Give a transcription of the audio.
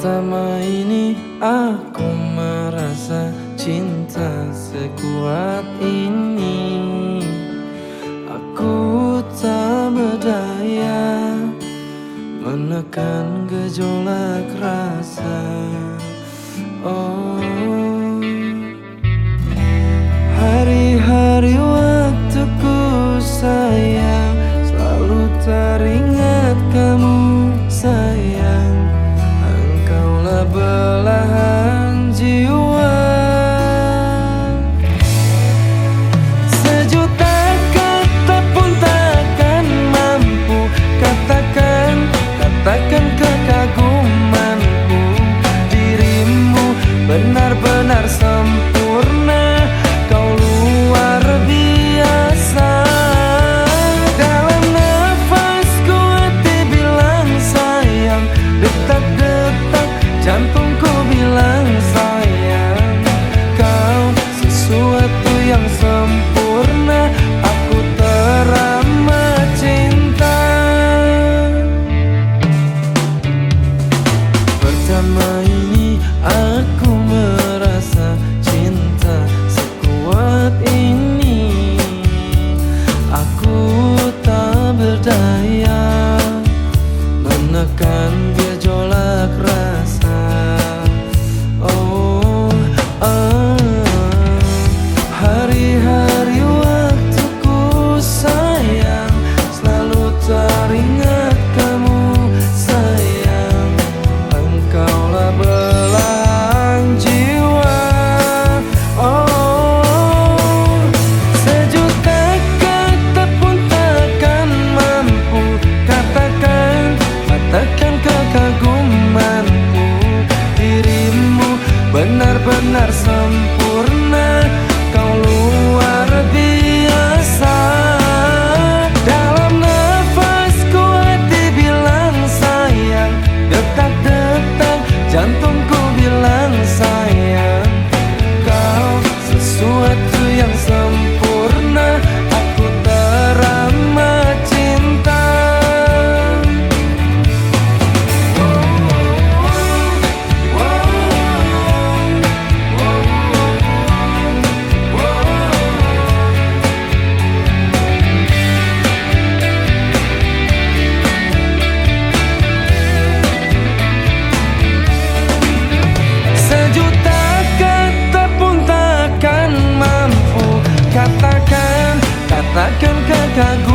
Pertama ini aku merasa cinta sekuat ini. Aku tak berdaya menekan gejolak rasa. Oh, hari-hari waktuku sayang, selalu teringat kamu sayang. Engkaulah belahan jiwa. Sejuta kata pun takkan mampu katakan kekagumanku. Dirimu benar-benar sempurna, kau luar biasa. Dalam nafasku hati bilang sayang, detak-detak jantungku bilang sayang. Kau sesuatu yang sempurna, aku teramat cinta. Pertama ini aku merasa cinta sekuat ini. Aku tak berdaya menekan gejolak rasa. Oh, hari-hari waktuku sayang, selalu teringat kamu sayang. Engkaulah belahan jiwa. Oh, sejuta kata pun takkan mampu katakan kekagumanku. Dirimu benar-benar sempurna, kau luar biasa. Dalam nafasku hati bilang sayang, detak-detak jantungku bilang sayang. Kau sesuatu yang sempurna, aku teramat cinta. Sejuta kata pun takkan mampu katakan kekagumanku.